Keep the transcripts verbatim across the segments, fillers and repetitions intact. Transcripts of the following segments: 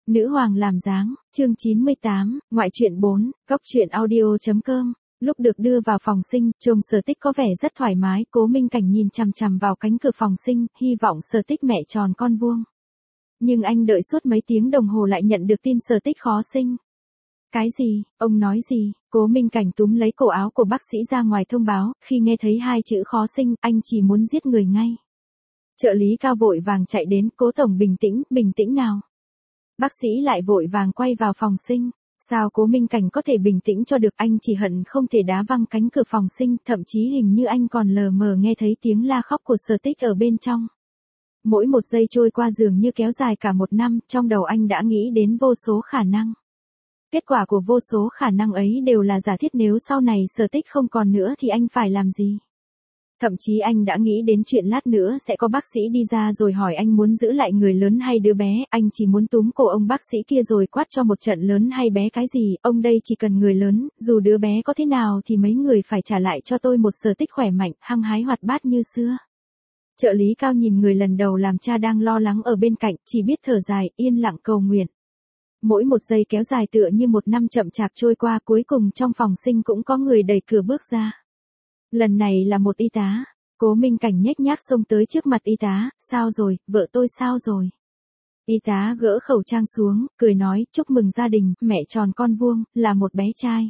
Nữ hoàng làm dáng, chương chín mươi tám, ngoại truyện bốn, góc truyện audio.com. Lúc được đưa vào phòng sinh, trông Sở Tích có vẻ rất thoải mái, Cố Minh Cảnh nhìn chằm chằm vào cánh cửa phòng sinh, hy vọng Sở Tích mẹ tròn con vuông. Nhưng anh đợi suốt mấy tiếng đồng hồ lại nhận được tin Sở Tích khó sinh. Cái gì, ông nói gì? Cố Minh Cảnh túm lấy cổ áo của bác sĩ ra ngoài thông báo, khi nghe thấy hai chữ khó sinh, anh chỉ muốn giết người ngay. Trợ lý Cao vội vàng chạy đến, Cố tổng bình tĩnh, bình tĩnh nào. Bác sĩ lại vội vàng quay vào phòng sinh. Sao Cố Minh Cảnh có thể bình tĩnh cho được, anh chỉ hận không thể đá văng cánh cửa phòng sinh, thậm chí hình như anh còn lờ mờ nghe thấy tiếng la khóc của Sở Tích ở bên trong. Mỗi một giây trôi qua dường như kéo dài cả một năm, trong đầu anh đã nghĩ đến vô số khả năng. Kết quả của vô số khả năng ấy đều là giả thiết, nếu sau này Sở Tích không còn nữa thì anh phải làm gì? Thậm chí anh đã nghĩ đến chuyện lát nữa sẽ có bác sĩ đi ra rồi hỏi anh muốn giữ lại người lớn hay đứa bé, anh chỉ muốn túm cổ ông bác sĩ kia rồi quát cho một trận lớn hay bé cái gì, ông đây chỉ cần người lớn, dù đứa bé có thế nào thì mấy người phải trả lại cho tôi một Sở Tích khỏe mạnh, hăng hái hoạt bát như xưa. Trợ lý Cao nhìn người lần đầu làm cha đang lo lắng ở bên cạnh, chỉ biết thở dài, yên lặng cầu nguyện. Mỗi một giây kéo dài tựa như một năm chậm chạp trôi qua, cuối cùng trong phòng sinh cũng có người đẩy cửa bước ra. Lần này là một y tá. Cố Minh Cảnh nhếch nhác xông tới trước mặt y tá, sao rồi, vợ tôi sao rồi? Y tá gỡ khẩu trang xuống, cười nói, chúc mừng gia đình, mẹ tròn con vuông, là một bé trai.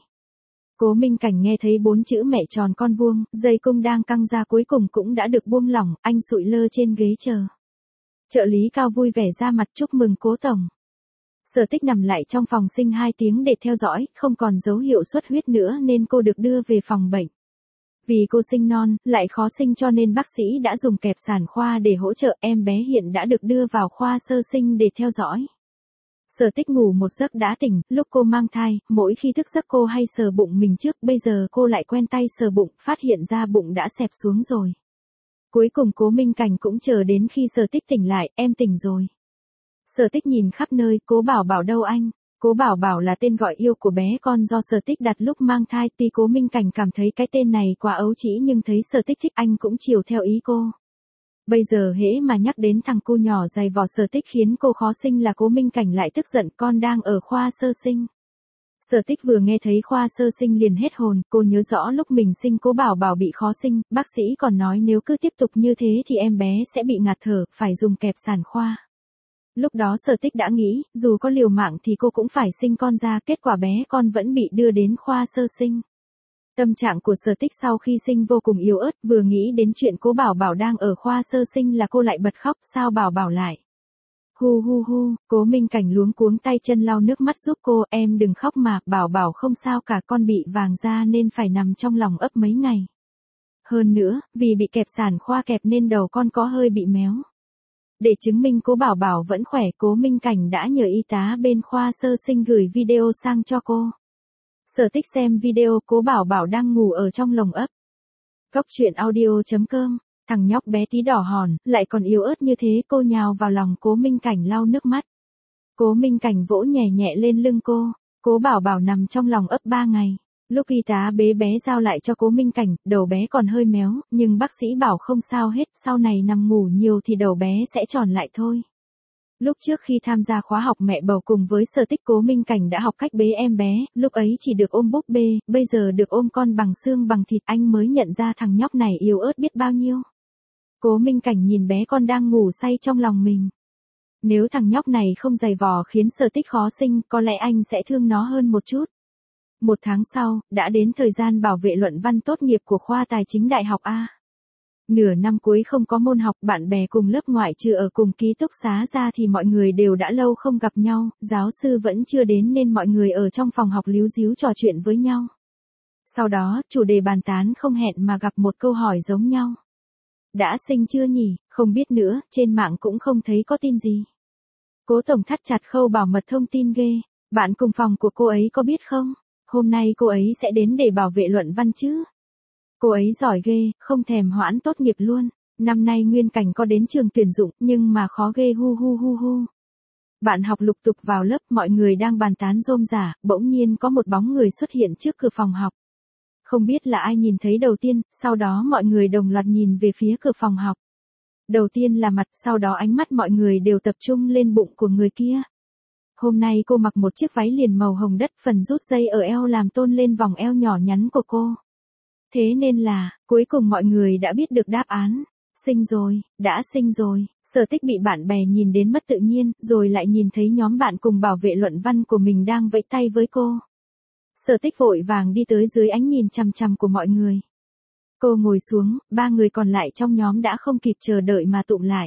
Cố Minh Cảnh nghe thấy bốn chữ mẹ tròn con vuông, dây cung đang căng ra cuối cùng cũng đã được buông lỏng, anh sụi lơ trên ghế chờ. Trợ lý Cao vui vẻ ra mặt chúc mừng Cố tổng. Sở Tích nằm lại trong phòng sinh hai tiếng để theo dõi, không còn dấu hiệu xuất huyết nữa nên cô được đưa về phòng bệnh. Vì cô sinh non, lại khó sinh cho nên bác sĩ đã dùng kẹp sản khoa để hỗ trợ, em bé hiện đã được đưa vào khoa sơ sinh để theo dõi. Sở Tích ngủ một giấc đã tỉnh, lúc cô mang thai, mỗi khi thức giấc cô hay sờ bụng mình trước, bây giờ cô lại quen tay sờ bụng, phát hiện ra bụng đã xẹp xuống rồi. Cuối cùng Cố Minh Cảnh cũng chờ đến khi Sở Tích tỉnh lại, em tỉnh rồi. Sở Tích nhìn khắp nơi, Cố Bảo Bảo đâu anh? Cố Bảo Bảo là tên gọi yêu của bé con do Sở Tích đặt lúc mang thai, tuy Cố Minh Cảnh cảm thấy cái tên này quá ấu trĩ nhưng thấy Sở Tích thích anh cũng chiều theo ý cô. Bây giờ hễ mà nhắc đến thằng cu nhỏ dày vò Sở Tích khiến cô khó sinh là Cố Minh Cảnh lại tức giận, con đang ở khoa sơ sinh. Sở Tích vừa nghe thấy khoa sơ sinh liền hết hồn, cô nhớ rõ lúc mình sinh Cố Bảo Bảo bị khó sinh, bác sĩ còn nói nếu cứ tiếp tục như thế thì em bé sẽ bị ngạt thở, phải dùng kẹp sản khoa. Lúc đó Sở Tích đã nghĩ, dù có liều mạng thì cô cũng phải sinh con ra, kết quả bé con vẫn bị đưa đến khoa sơ sinh. Tâm trạng của Sở Tích sau khi sinh vô cùng yếu ớt, vừa nghĩ đến chuyện Cố Bảo Bảo đang ở khoa sơ sinh là cô lại bật khóc, sao Bảo Bảo lại. Hu hu hu, Cố Minh Cảnh luống cuống tay chân lau nước mắt giúp cô, em đừng khóc mà, Bảo Bảo không sao cả, con bị vàng da nên phải nằm trong lòng ấp mấy ngày. Hơn nữa, vì bị kẹp sản khoa kẹp nên đầu con có hơi bị méo. Để chứng minh Cố Bảo Bảo vẫn khỏe, Cố Minh Cảnh đã nhờ y tá bên khoa sơ sinh gửi video sang cho cô. Sở Tích xem video, Cố Bảo Bảo đang ngủ ở trong lồng ấp. Góc truyện audio.com, thằng nhóc bé tí đỏ hòn, lại còn yếu ớt như thế, cô nhào vào lòng Cố Minh Cảnh lau nước mắt. Cố Minh Cảnh vỗ nhẹ nhẹ lên lưng cô, Cố Bảo Bảo nằm trong lòng ấp ba ngày. Lúc y tá bế bé giao lại cho Cố Minh Cảnh, đầu bé còn hơi méo, nhưng bác sĩ bảo không sao hết, sau này nằm ngủ nhiều thì đầu bé sẽ tròn lại thôi. Lúc trước khi tham gia khóa học mẹ bầu cùng với Sở Tích, Cố Minh Cảnh đã học cách bế em bé, lúc ấy chỉ được ôm búp bê, bây giờ được ôm con bằng xương bằng thịt, anh mới nhận ra thằng nhóc này yếu ớt biết bao nhiêu. Cố Minh Cảnh nhìn bé con đang ngủ say trong lòng mình. Nếu thằng nhóc này không giày vò khiến Sở Tích khó sinh, có lẽ anh sẽ thương nó hơn một chút. Một tháng sau, đã đến thời gian bảo vệ luận văn tốt nghiệp của khoa tài chính Đại học A. Nửa năm cuối không có môn học, bạn bè cùng lớp ngoại trừ ở cùng ký túc xá ra thì mọi người đều đã lâu không gặp nhau, giáo sư vẫn chưa đến nên mọi người ở trong phòng học líu ríu trò chuyện với nhau. Sau đó, chủ đề bàn tán không hẹn mà gặp một câu hỏi giống nhau. Đã sinh chưa nhỉ, không biết nữa, trên mạng cũng không thấy có tin gì. Cố tổng thắt chặt khâu bảo mật thông tin ghê, bạn cùng phòng của cô ấy có biết không? Hôm nay cô ấy sẽ đến để bảo vệ luận văn chứ. Cô ấy giỏi ghê, không thèm hoãn tốt nghiệp luôn. Năm nay Nguyên Cảnh có đến trường tuyển dụng, nhưng mà khó ghê hu hu hu hu. Bạn học lục tục vào lớp, mọi người đang bàn tán rôm rả, bỗng nhiên có một bóng người xuất hiện trước cửa phòng học. Không biết là ai nhìn thấy đầu tiên, sau đó mọi người đồng loạt nhìn về phía cửa phòng học. Đầu tiên là mặt, sau đó ánh mắt mọi người đều tập trung lên bụng của người kia. Hôm nay cô mặc một chiếc váy liền màu hồng đất, phần rút dây ở eo làm tôn lên vòng eo nhỏ nhắn của cô. Thế nên là, cuối cùng mọi người đã biết được đáp án. Sinh rồi, đã sinh rồi. Sở Tích bị bạn bè nhìn đến mất tự nhiên, rồi lại nhìn thấy nhóm bạn cùng bảo vệ luận văn của mình đang vẫy tay với cô. Sở Tích vội vàng đi tới dưới ánh nhìn chằm chằm của mọi người. Cô ngồi xuống, ba người còn lại trong nhóm đã không kịp chờ đợi mà tụm lại.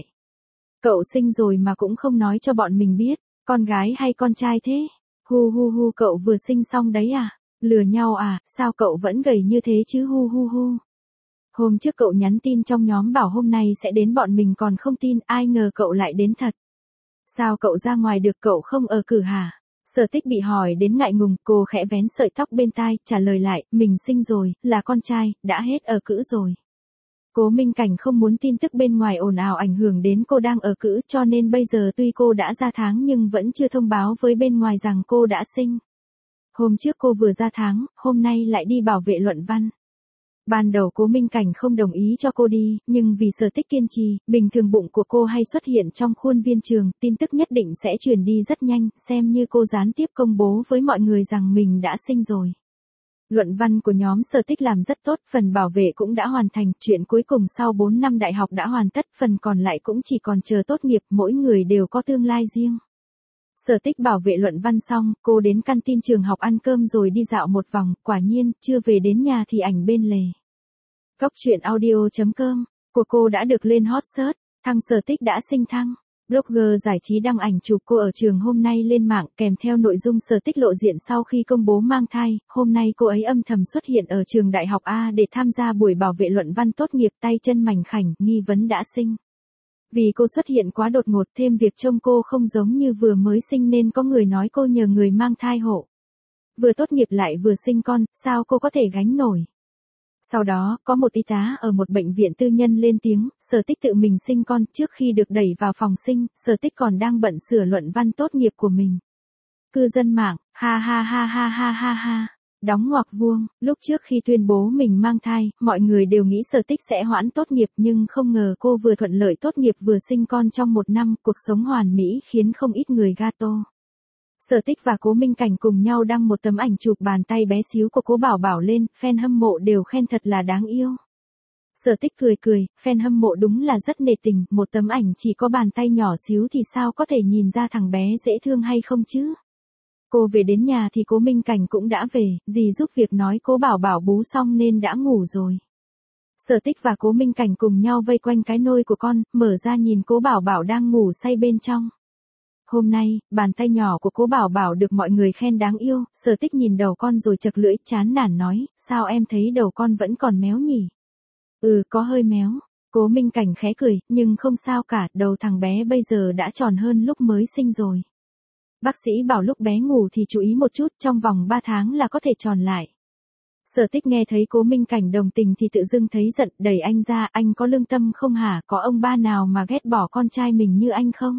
Cậu sinh rồi mà cũng không nói cho bọn mình biết, con gái hay con trai thế? Hu hu hu, cậu vừa sinh xong đấy à? Lừa nhau à, sao cậu vẫn gầy như thế chứ, hu hu hu. Hôm trước cậu nhắn tin trong nhóm bảo hôm nay sẽ đến, bọn mình còn không tin, ai ngờ cậu lại đến thật. Sao cậu ra ngoài được, cậu không ở cử hả? Sở Tích bị hỏi đến ngại ngùng, cô khẽ vén sợi tóc bên tai, trả lời lại, mình sinh rồi, là con trai, đã hết ở cữ rồi. Cố Minh Cảnh không muốn tin tức bên ngoài ồn ào ảnh hưởng đến cô đang ở cữ, cho nên bây giờ tuy cô đã ra tháng nhưng vẫn chưa thông báo với bên ngoài rằng cô đã sinh. Hôm trước cô vừa ra tháng, hôm nay lại đi bảo vệ luận văn. Ban đầu Cố Minh Cảnh không đồng ý cho cô đi, nhưng vì Sở Tích kiên trì, bình thường bụng của cô hay xuất hiện trong khuôn viên trường, tin tức nhất định sẽ truyền đi rất nhanh, xem như cô gián tiếp công bố với mọi người rằng mình đã sinh rồi. Luận văn của nhóm Sở Tích làm rất tốt, phần bảo vệ cũng đã hoàn thành, chuyện cuối cùng sau bốn năm đại học đã hoàn tất, phần còn lại cũng chỉ còn chờ tốt nghiệp, mỗi người đều có tương lai riêng. Sở Tích bảo vệ luận văn xong, cô đến căn tin trường học ăn cơm rồi đi dạo một vòng, quả nhiên, chưa về đến nhà thì ảnh bên lề. Cóc truyện audio chấm com của cô đã được lên hot search, thăng Sở Tích đã sinh thăng. Blogger giải trí đăng ảnh chụp cô ở trường hôm nay lên mạng kèm theo nội dung Sở Tích lộ diện sau khi công bố mang thai, hôm nay cô ấy âm thầm xuất hiện ở trường đại học A để tham gia buổi bảo vệ luận văn tốt nghiệp, tay chân mảnh khảnh, nghi vấn đã sinh. Vì cô xuất hiện quá đột ngột, thêm việc trông cô không giống như vừa mới sinh nên có người nói cô nhờ người mang thai hộ. Vừa tốt nghiệp lại vừa sinh con, sao cô có thể gánh nổi? Sau đó, có một y tá ở một bệnh viện tư nhân lên tiếng, Sở Tích tự mình sinh con, trước khi được đẩy vào phòng sinh, Sở Tích còn đang bận sửa luận văn tốt nghiệp của mình. Cư dân mạng, ha ha ha ha ha ha ha. Đóng ngoặc vuông, lúc trước khi tuyên bố mình mang thai, mọi người đều nghĩ Sở Tích sẽ hoãn tốt nghiệp nhưng không ngờ cô vừa thuận lợi tốt nghiệp vừa sinh con trong một năm, cuộc sống hoàn mỹ khiến không ít người gato. Sở Tích và Cố Minh Cảnh cùng nhau đăng một tấm ảnh chụp bàn tay bé xíu của Cố Bảo Bảo lên, fan hâm mộ đều khen thật là đáng yêu. Sở Tích cười cười, fan hâm mộ đúng là rất nể tình, một tấm ảnh chỉ có bàn tay nhỏ xíu thì sao có thể nhìn ra thằng bé dễ thương hay không chứ? Cô về đến nhà thì Cố Minh Cảnh cũng đã về, dì giúp việc nói Cố Bảo Bảo bú xong nên đã ngủ rồi. Sở Tích và Cố Minh Cảnh cùng nhau vây quanh cái nôi của con, mở ra nhìn Cố Bảo Bảo đang ngủ say bên trong. Hôm nay, bàn tay nhỏ của Cố Bảo Bảo được mọi người khen đáng yêu, Sở Tích nhìn đầu con rồi chật lưỡi, chán nản nói, sao em thấy đầu con vẫn còn méo nhỉ? Ừ, có hơi méo. Cố Minh Cảnh khẽ cười, nhưng không sao cả, đầu thằng bé bây giờ đã tròn hơn lúc mới sinh rồi. Bác sĩ bảo lúc bé ngủ thì chú ý một chút, trong vòng ba tháng là có thể tròn lại. Sở Tích nghe thấy Cố Minh Cảnh đồng tình thì tự dưng thấy giận, đẩy anh ra, anh có lương tâm không hả, có ông ba nào mà ghét bỏ con trai mình như anh không?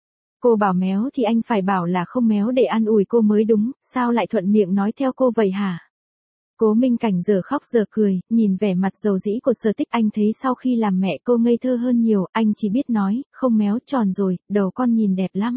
Cô bảo méo thì anh phải bảo là không méo để an ủi cô mới đúng, sao lại thuận miệng nói theo cô vậy hả? Cố Minh Cảnh giờ khóc giờ cười, nhìn vẻ mặt dầu dĩ của Sở Tích, anh thấy sau khi làm mẹ cô ngây thơ hơn nhiều, anh chỉ biết nói, không méo, tròn rồi, đầu con nhìn đẹp lắm.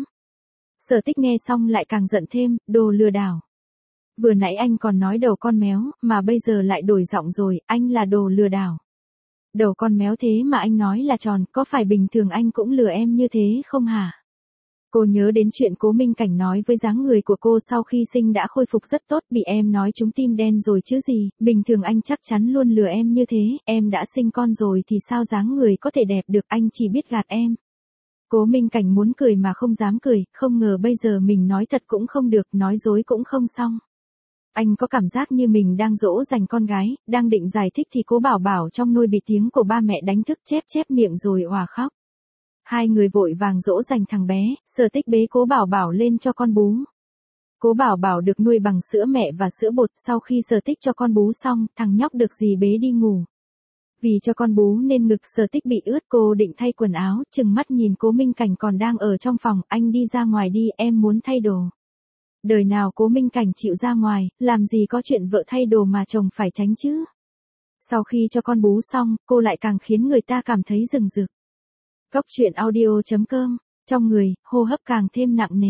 Sở Tích nghe xong lại càng giận thêm, đồ lừa đảo. Vừa nãy anh còn nói đầu con méo, mà bây giờ lại đổi giọng rồi, anh là đồ lừa đảo. Đầu con méo thế mà anh nói là tròn, có phải bình thường anh cũng lừa em như thế không hả? Cô nhớ đến chuyện Cố Minh Cảnh nói với dáng người của cô sau khi sinh đã khôi phục rất tốt, bị em nói trúng tim đen rồi chứ gì, bình thường anh chắc chắn luôn lừa em như thế, em đã sinh con rồi thì sao dáng người có thể đẹp được, anh chỉ biết gạt em. Cố Minh Cảnh muốn cười mà không dám cười, không ngờ bây giờ mình nói thật cũng không được, nói dối cũng không xong. Anh có cảm giác như mình đang dỗ dành con gái, đang định giải thích thì Cố Bảo Bảo trong nôi bị tiếng của ba mẹ đánh thức, chép chép miệng rồi òa khóc. Hai người vội vàng dỗ dành thằng bé, Sở Tích bế Cố Bảo Bảo lên cho con bú. Cố Bảo Bảo được nuôi bằng sữa mẹ và sữa bột, sau khi Sở Tích cho con bú xong, thằng nhóc được dì bế đi ngủ. Vì cho con bú nên ngực Sở Tích bị ướt, cô định thay quần áo, chừng mắt nhìn Cố Minh Cảnh còn đang ở trong phòng, anh đi ra ngoài đi, em muốn thay đồ. Đời nào Cố Minh Cảnh chịu ra ngoài, làm gì có chuyện vợ thay đồ mà chồng phải tránh chứ. Sau khi cho con bú xong, cô lại càng khiến người ta cảm thấy rừng rực. Cóc truyện audio chấm com, trong người, hô hấp càng thêm nặng nề.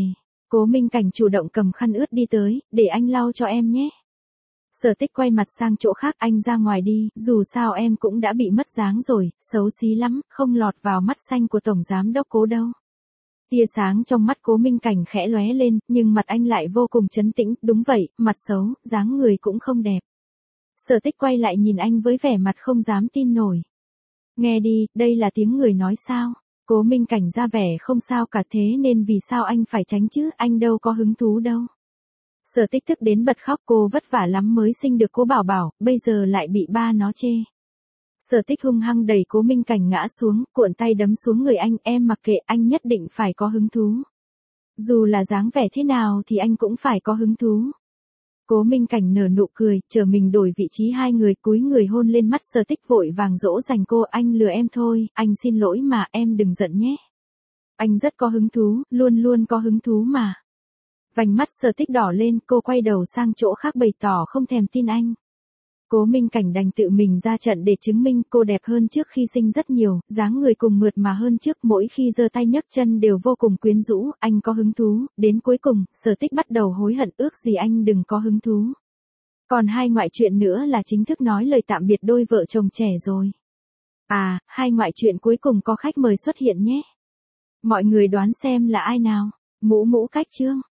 Cố Minh Cảnh chủ động cầm khăn ướt đi tới, để anh lau cho em nhé. Sở Tích quay mặt sang chỗ khác, anh ra ngoài đi, dù sao em cũng đã bị mất dáng rồi, xấu xí lắm, không lọt vào mắt xanh của Tổng Giám Đốc Cố đâu. Tia sáng trong mắt Cố Minh Cảnh khẽ lóe lên, nhưng mặt anh lại vô cùng trấn tĩnh, đúng vậy, mặt xấu, dáng người cũng không đẹp. Sở Tích quay lại nhìn anh với vẻ mặt không dám tin nổi. Nghe đi, đây là tiếng người nói sao? Cố Minh Cảnh ra vẻ không sao cả, thế nên vì sao anh phải tránh chứ, anh đâu có hứng thú đâu. Sở Tích thức đến bật khóc, cô vất vả lắm mới sinh được Cố Bảo Bảo, bây giờ lại bị ba nó chê. Sở Tích hung hăng đẩy Cố Minh Cảnh ngã xuống, cuộn tay đấm xuống người anh, em mặc kệ, anh nhất định phải có hứng thú. Dù là dáng vẻ thế nào thì anh cũng phải có hứng thú. Cố Minh Cảnh nở nụ cười, chờ mình đổi vị trí hai người, cúi người hôn lên mắt Sở Tích, vội vàng dỗ dành cô, anh lừa em thôi, anh xin lỗi mà, em đừng giận nhé. Anh rất có hứng thú, luôn luôn có hứng thú mà. Vành mắt Sở Tích đỏ lên, cô quay đầu sang chỗ khác bày tỏ không thèm tin anh. Cố Minh Cảnh đành tự mình ra trận để chứng minh cô đẹp hơn trước khi sinh rất nhiều, dáng người cùng mượt mà hơn trước, mỗi khi giơ tay nhấc chân đều vô cùng quyến rũ, anh có hứng thú, đến cuối cùng, Sở Tích bắt đầu hối hận, ước gì anh đừng có hứng thú. Còn hai ngoại truyện nữa là chính thức nói lời tạm biệt đôi vợ chồng trẻ rồi. À, hai ngoại truyện cuối cùng có khách mời xuất hiện nhé. Mọi người đoán xem là ai nào? Mũ Mũ Cách Chương.